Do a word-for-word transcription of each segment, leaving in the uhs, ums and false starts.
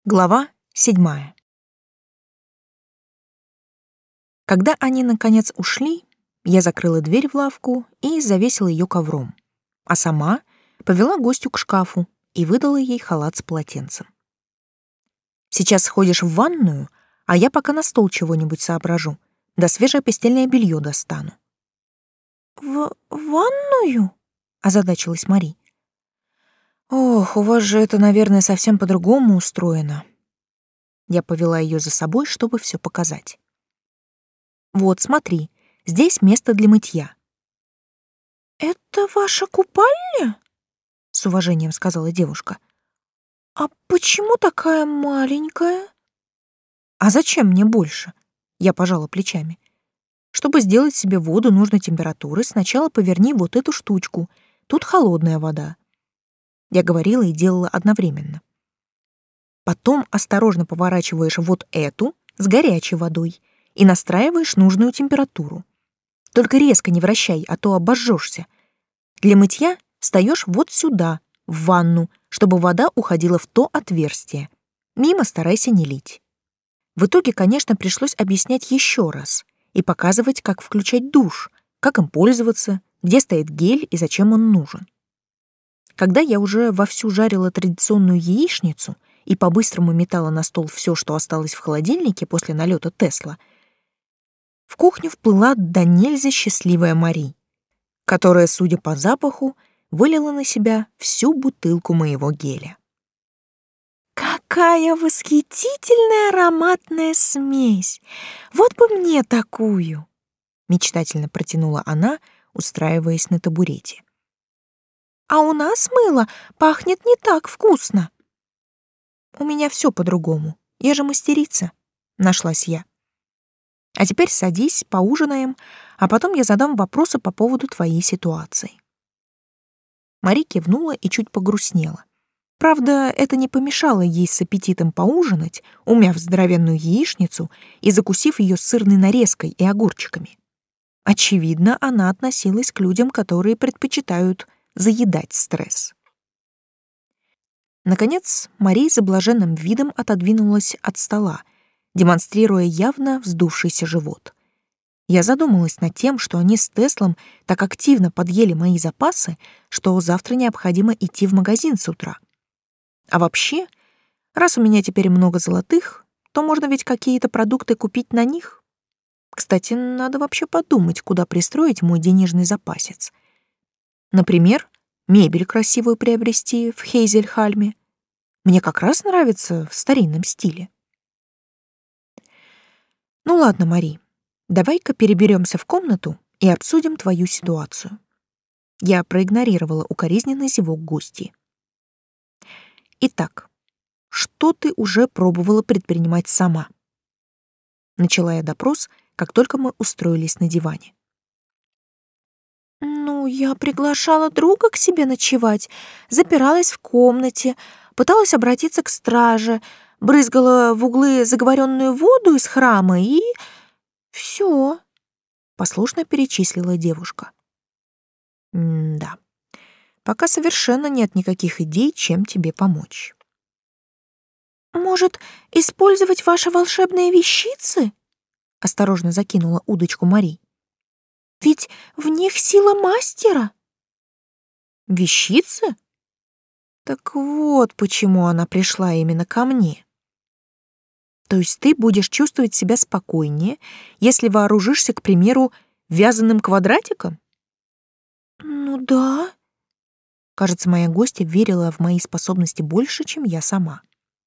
Глава седьмая. Когда они, наконец, ушли, я закрыла дверь в лавку и завесила ее ковром, а сама повела гостью к шкафу и выдала ей халат с полотенцем. «Сейчас сходишь в ванную, а я пока на стол чего-нибудь соображу, да свежее постельное белье достану». «В ванную?» — озадачилась Мари. «Ох, у вас же это, наверное, совсем по-другому устроено». Я повела ее за собой, чтобы все показать. «Вот, смотри, здесь место для мытья». «Это ваша купальня?» — с уважением сказала девушка. «А почему такая маленькая?» «А зачем мне больше?» — я пожала плечами. «Чтобы сделать себе воду нужной температуры, сначала поверни вот эту штучку. Тут холодная вода». Я говорила и делала одновременно. Потом осторожно поворачиваешь вот эту с горячей водой и настраиваешь нужную температуру. Только резко не вращай, а то обожжешься. Для мытья встаешь вот сюда, в ванну, чтобы вода уходила в то отверстие. Мимо старайся не лить. В итоге, конечно, пришлось объяснять еще раз и показывать, как включать душ, как им пользоваться, где стоит гель и зачем он нужен. Когда я уже вовсю жарила традиционную яичницу и по-быстрому метала на стол все, что осталось в холодильнике после налета Тесла, в кухню вплыла до нельзя счастливая Мари, которая, судя по запаху, вылила на себя всю бутылку моего геля. «Какая восхитительная ароматная смесь! Вот бы мне такую!» — мечтательно протянула она, устраиваясь на табурете. «А у нас мыло пахнет не так вкусно». «У меня все по-другому. Я же мастерица», — нашлась я. «А теперь садись, поужинаем, а потом я задам вопросы по поводу твоей ситуации». Мари кивнула и чуть погрустнела. Правда, это не помешало ей с аппетитом поужинать, умяв здоровенную яичницу и закусив ее сырной нарезкой и огурчиками. Очевидно, она относилась к людям, которые предпочитают заедать стресс. Наконец, Мария с блаженным видом отодвинулась от стола, демонстрируя явно вздувшийся живот. Я задумалась над тем, что они с Теслом так активно подъели мои запасы, что завтра необходимо идти в магазин с утра. А вообще, раз у меня теперь много золотых, то можно ведь какие-то продукты купить на них. Кстати, надо вообще подумать, куда пристроить мой денежный запасец. Например, мебель красивую приобрести в Хейзельхальме. Мне как раз нравится в старинном стиле. Ну ладно, Мари, давай-ка переберемся в комнату и обсудим твою ситуацию. Я проигнорировала укоризненный зевок гостьи. Итак, что ты уже пробовала предпринимать сама? Начала я допрос, как только мы устроились на диване. «Ну, я приглашала друга к себе ночевать, запиралась в комнате, пыталась обратиться к страже, брызгала в углы заговоренную воду из храма и... все», — послушно перечислила девушка. М-да, пока совершенно нет никаких идей, чем тебе помочь. «Может, использовать ваши волшебные вещицы?» — осторожно закинула удочку Мари. «Ведь в них сила мастера». «Вещицы? Так вот, почему она пришла именно ко мне. То есть ты будешь чувствовать себя спокойнее, если вооружишься, к примеру, вязаным квадратиком?» «Ну да». Кажется, моя гостья верила в мои способности больше, чем я сама.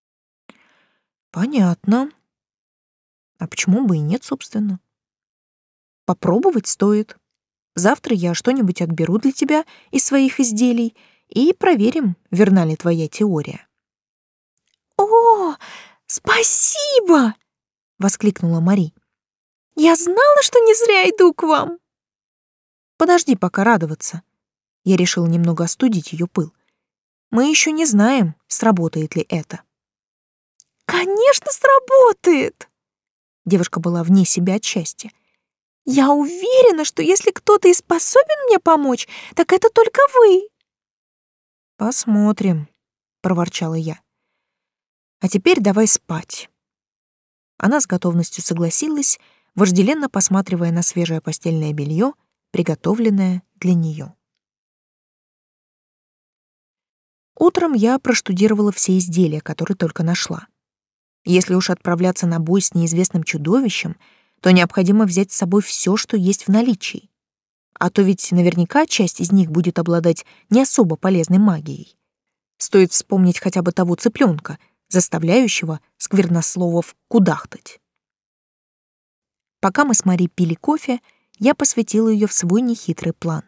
«Понятно. А почему бы и нет, собственно? Попробовать стоит. Завтра я что-нибудь отберу для тебя из своих изделий и проверим, верна ли твоя теория». «О, спасибо!» — воскликнула Мари. «Я знала, что не зря иду к вам». Подожди пока радоваться. Я решила немного остудить ее пыл. Мы еще не знаем, сработает ли это. «Конечно, сработает!» Девушка была вне себя от счастья. «Я уверена, что если кто-то и способен мне помочь, так это только вы». «Посмотрим», — проворчала я. А теперь давай спать». Она с готовностью согласилась, вожделенно посматривая на свежее постельное белье, приготовленное для нее. Утром я проштудировала все изделия, которые только нашла. Если уж отправляться на бой с неизвестным чудовищем, то необходимо взять с собой все, что есть в наличии. А то ведь наверняка часть из них будет обладать не особо полезной магией. Стоит вспомнить хотя бы того цыпленка, заставляющего сквернословов кудахтать. Пока мы с Мари пили кофе, я посвятила ее в свой нехитрый план.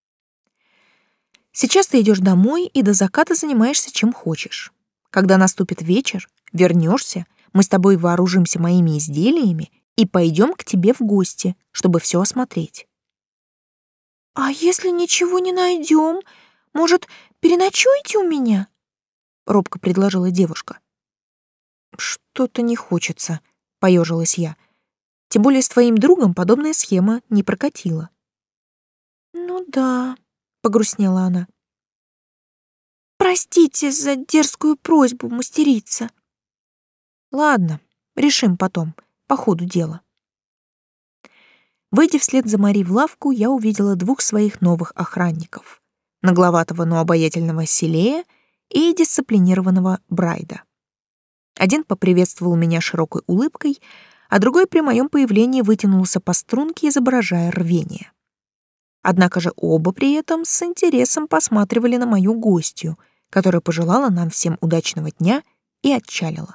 Сейчас ты идешь домой и до заката занимаешься чем хочешь. Когда наступит вечер, вернешься, мы с тобой вооружимся моими изделиями и пойдем к тебе в гости, чтобы все осмотреть. «А если ничего не найдем, может, переночуете у меня?» — робко предложила девушка. «Что-то не хочется», — поежилась я. «Тем более с твоим другом подобная схема не прокатила». «Ну да», — погрустнела она. «Простите за дерзкую просьбу, мастерица». «Ладно, решим потом, по ходу дела». Выйдя вслед за Мари в лавку, я увидела двух своих новых охранников — нагловатого, но обаятельного Селея и дисциплинированного Брайда. Один поприветствовал меня широкой улыбкой, а другой при моем появлении вытянулся по струнке, изображая рвение. Однако же оба при этом с интересом посматривали на мою гостью, которая пожелала нам всем удачного дня и отчалила.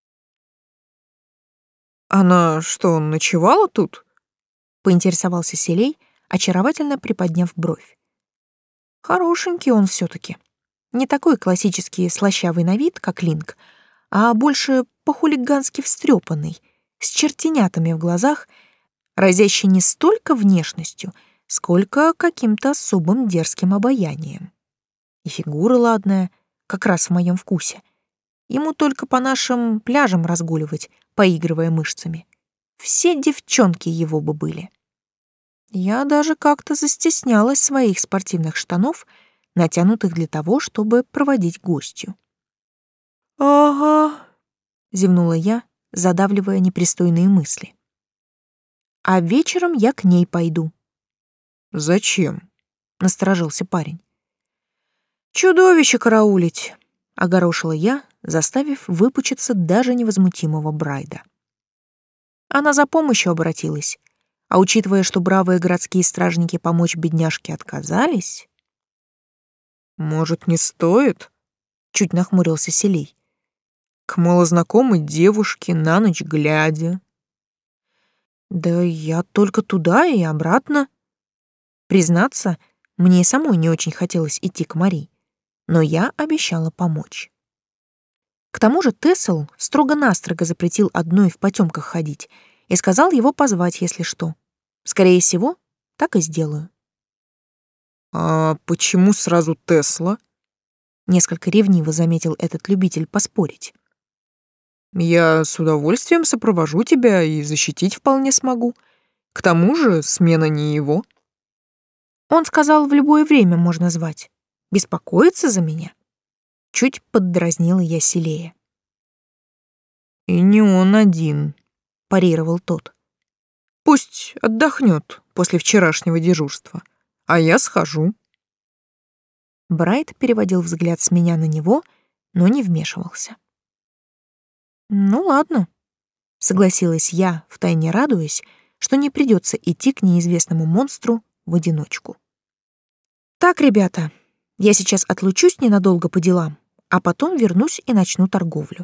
«Она что, ночевала тут?» — поинтересовался Селей, очаровательно приподняв бровь. Хорошенький он все-таки. Не такой классический слащавый на вид, как Линк, а больше по-хулигански встрепанный, с чертенятами в глазах, разящий не столько внешностью, сколько каким-то особым дерзким обаянием. И фигура ладная, как раз в моем вкусе. Ему только по нашим пляжам разгуливать, поигрывая мышцами. Все девчонки его бы были. Я даже как-то застеснялась своих спортивных штанов, натянутых для того, чтобы проводить гостью. «Ага», — зевнула я, задавливая непристойные мысли. «А вечером я к ней пойду». «Зачем?» — насторожился парень. «Чудовище караулить», — огорошила я, заставив выпучиться даже невозмутимого Брайда. Она за помощью обратилась, а учитывая, что бравые городские стражники помочь бедняжке отказались... «Может, не стоит?» — чуть нахмурился Селей. «К малознакомой девушке на ночь глядя». «Да я только туда и обратно». Признаться, мне и самой не очень хотелось идти к Мари, но я обещала помочь. К тому же Тесл строго-настрого запретил одной в потемках ходить и сказал его позвать, если что. Скорее всего, так и сделаю. «А почему сразу Тесла?» — несколько ревниво заметил этот любитель поспорить. «Я с удовольствием сопровожу тебя и защитить вполне смогу. К тому же смена не его». Он сказал, в любое время можно звать. Беспокоиться за меня? Чуть поддразнила я Селея. «И не он один», — парировал тот. «Пусть отдохнет после вчерашнего дежурства, а я схожу». Брайт переводил взгляд с меня на него, но не вмешивался. «Ну ладно», — согласилась я, втайне радуясь, что не придется идти к неизвестному монстру в одиночку. «Так, ребята, я сейчас отлучусь ненадолго по делам, а потом вернусь и начну торговлю».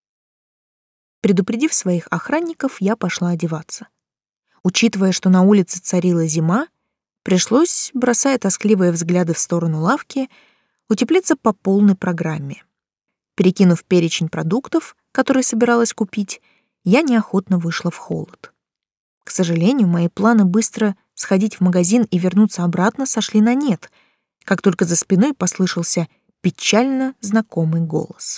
Предупредив своих охранников, я пошла одеваться. Учитывая, что на улице царила зима, пришлось, бросая тоскливые взгляды в сторону лавки, утеплиться по полной программе. Перекинув перечень продуктов, которые собиралась купить, я неохотно вышла в холод. К сожалению, мои планы быстро сходить в магазин и вернуться обратно сошли на нет, как только за спиной послышался печально знакомый голос.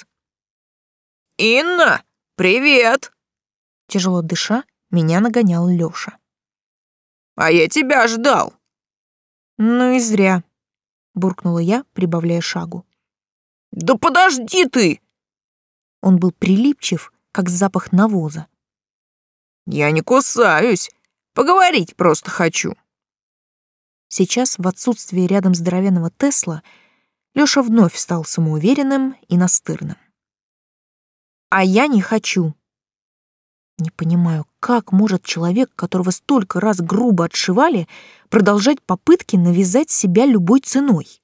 «Инна, привет!» Тяжело дыша, меня нагонял Лёша. «А я тебя ждал!» «Ну и зря», — буркнула я, прибавляя шагу. «Да подожди ты!» Он был прилипчив, как запах навоза. «Я не кусаюсь. Поговорить просто хочу». Сейчас, в отсутствие рядом здоровенного Тесла, Лёша вновь стал самоуверенным и настырным. «А я не хочу». Не понимаю, как может человек, которого столько раз грубо отшивали, продолжать попытки навязать себя любой ценой?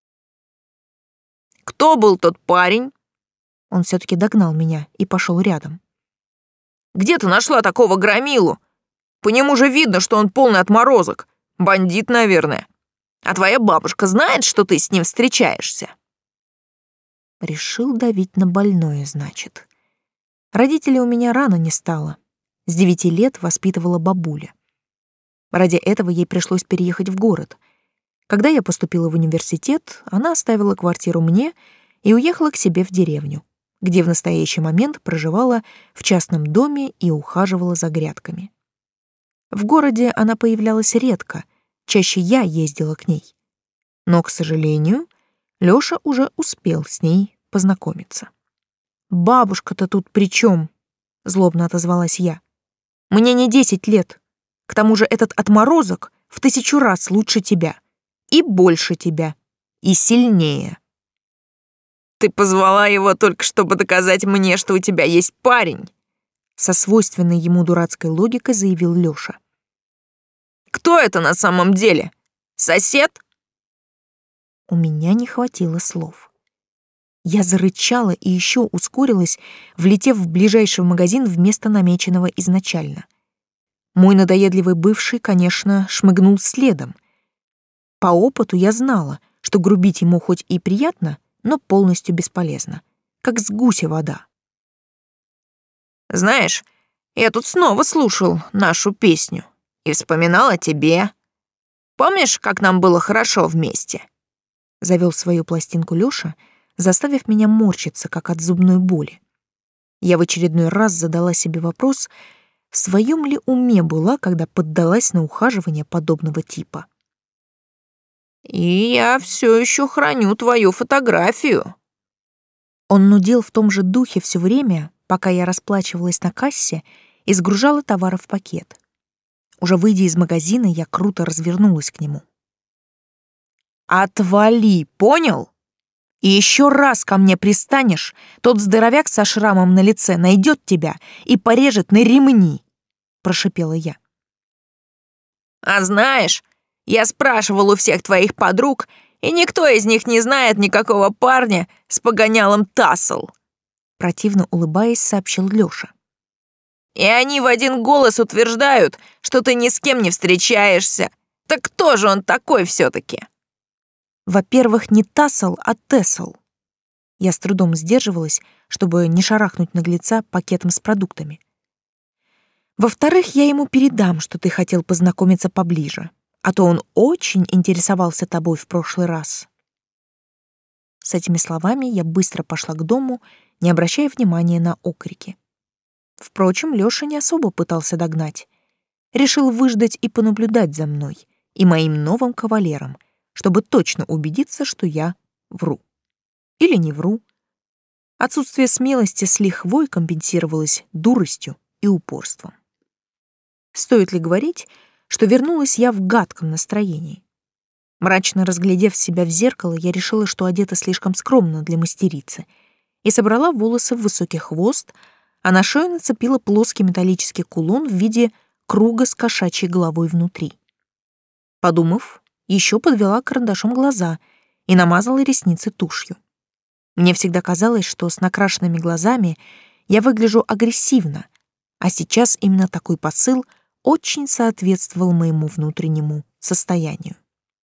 «Кто был тот парень?» Он все-таки догнал меня и пошел рядом. «Где ты нашла такого громилу? По нему же видно, что он полный отморозок. Бандит, наверное. А твоя бабушка знает, что ты с ним встречаешься?» Решил давить на больное, значит. Родителей у меня рано не стало. С девяти лет воспитывала бабуля. Ради этого ей пришлось переехать в город. Когда я поступила в университет, она оставила квартиру мне и уехала к себе в деревню, где в настоящий момент проживала в частном доме и ухаживала за грядками. В городе она появлялась редко, чаще я ездила к ней. Но, к сожалению, Лёша уже успел с ней познакомиться. «Бабушка-то тут при чем?» — злобно отозвалась я. «Мне не десять лет. К тому же этот отморозок в тысячу раз лучше тебя. И больше тебя. И сильнее». «Ты позвала его только чтобы доказать мне, что у тебя есть парень», со свойственной ему дурацкой логикой заявил Лёша. «Кто это на самом деле? Сосед?» У меня не хватило слов. Я зарычала и еще ускорилась, влетев в ближайший магазин вместо намеченного изначально. Мой надоедливый бывший, конечно, шмыгнул следом. По опыту я знала, что грубить ему хоть и приятно, но полностью бесполезно, как с гуся вода. «Знаешь, я тут снова слушал нашу песню и вспоминал о тебе. Помнишь, как нам было хорошо вместе?» Завел свою пластинку Лёша, заставив меня морщиться, как от зубной боли. Я в очередной раз задала себе вопрос, в своем ли уме была, когда поддалась на ухаживание подобного типа. «И я все еще храню твою фотографию». Он нудел в том же духе все время, пока я расплачивалась на кассе и сгружала товары в пакет. Уже выйдя из магазина, я круто развернулась к нему. «Отвали, понял? И еще раз ко мне пристанешь, тот здоровяк со шрамом на лице найдет тебя и порежет на ремни», — прошипела я. «А знаешь, я спрашивал у всех твоих подруг, и никто из них не знает никакого парня с погонялом Тассел», — противно улыбаясь, сообщил Лёша. «И они в один голос утверждают, что ты ни с кем не встречаешься. Так кто же он такой все-таки?» Во-первых, не Тассел, а Тессел. Я с трудом сдерживалась, чтобы не шарахнуть наглеца пакетом с продуктами. Во-вторых, я ему передам, что ты хотел познакомиться поближе, а то он очень интересовался тобой в прошлый раз. С этими словами я быстро пошла к дому, не обращая внимания на окрики. Впрочем, Лёша не особо пытался догнать. Решил выждать и понаблюдать за мной и моим новым кавалером, чтобы точно убедиться, что я вру. Или не вру. Отсутствие смелости с лихвой компенсировалось дуростью и упорством. Стоит ли говорить, что вернулась я в гадком настроении? Мрачно разглядев себя в зеркало, я решила, что одета слишком скромно для мастерицы, и собрала волосы в высокий хвост, а на шею нацепила плоский металлический кулон в виде круга с кошачьей головой внутри. Подумав, еще подвела карандашом глаза и намазала ресницы тушью. Мне всегда казалось, что с накрашенными глазами я выгляжу агрессивно, а сейчас именно такой посыл очень соответствовал моему внутреннему состоянию.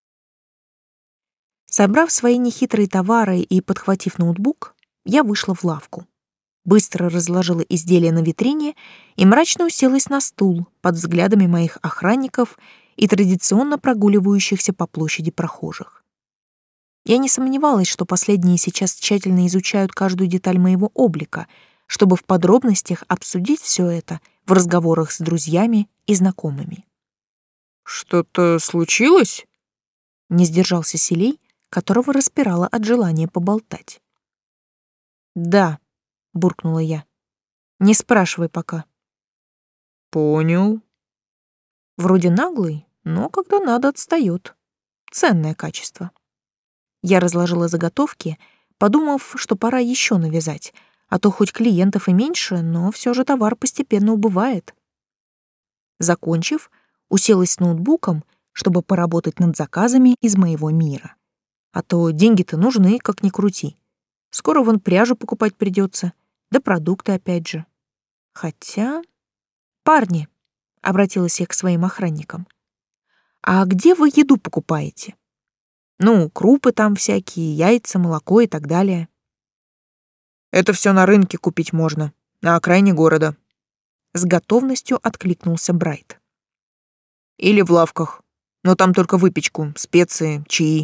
Собрав свои нехитрые товары и подхватив ноутбук, я вышла в лавку. Быстро разложила изделия на витрине и мрачно уселась на стул под взглядами моих охранников и традиционно прогуливающихся по площади прохожих. Я не сомневалась, что последние сейчас тщательно изучают каждую деталь моего облика, чтобы в подробностях обсудить все это в разговорах с друзьями и знакомыми. «Что-то случилось?» — не сдержался Селей, которого распирало от желания поболтать. «Да», буркнула я. «Не спрашивай пока». «Понял». Вроде наглый, но когда надо, отстаёт. Ценное качество. Я разложила заготовки, подумав, что пора еще навязать, а то хоть клиентов и меньше, но все же товар постепенно убывает. Закончив, уселась с ноутбуком, чтобы поработать над заказами из моего мира. А то деньги-то нужны, как ни крути. Скоро вон пряжу покупать придется, да продукты опять же. Хотя... Парни, — обратилась я к своим охранникам, — а где вы еду покупаете? Ну, крупы там всякие, яйца, молоко и так далее. Это все на рынке купить можно, на окраине города. С готовностью откликнулся Брайт. Или в лавках, но там только выпечку, специи, чаи.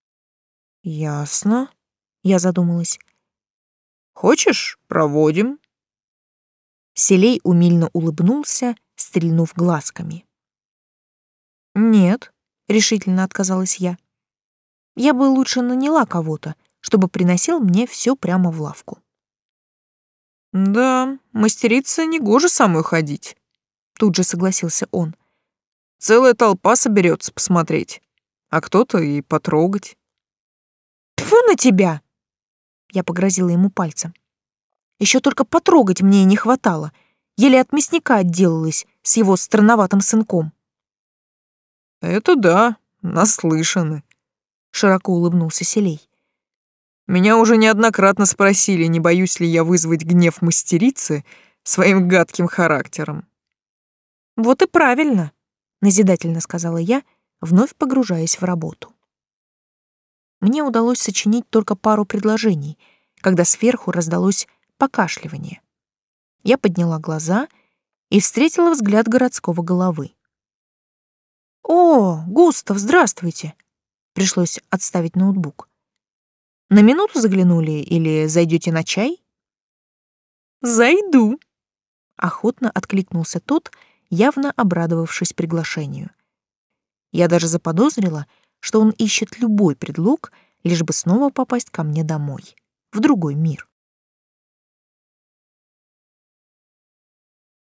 Ясно, я задумалась. Хочешь, проводим? Селей умильно улыбнулся, стрельнув глазками. «Нет», — решительно отказалась я. «Я бы лучше наняла кого-то, чтобы приносил мне все прямо в лавку». «Да, мастерица негоже самой ходить», — тут же согласился он. «Целая толпа соберется посмотреть, а кто-то и потрогать». «Тьфу на тебя!» — я погрозила ему пальцем. Еще только потрогать мне и не хватало. Еле от мясника отделалась с его странноватым сынком. «Это да, наслышаны», — широко улыбнулся Селей. «Меня уже неоднократно спросили, не боюсь ли я вызвать гнев мастерицы своим гадким характером». «Вот и правильно», — назидательно сказала я, вновь погружаясь в работу. Мне удалось сочинить только пару предложений, когда сверху раздалось покашливание. Я подняла глаза и встретила взгляд городского головы. «О, Густав, здравствуйте!» Пришлось отставить ноутбук. «На минуту заглянули или зайдете на чай?» «Зайду», — охотно откликнулся тот, явно обрадовавшись приглашению. Я даже заподозрила, что он ищет любой предлог, лишь бы снова попасть ко мне домой, в другой мир.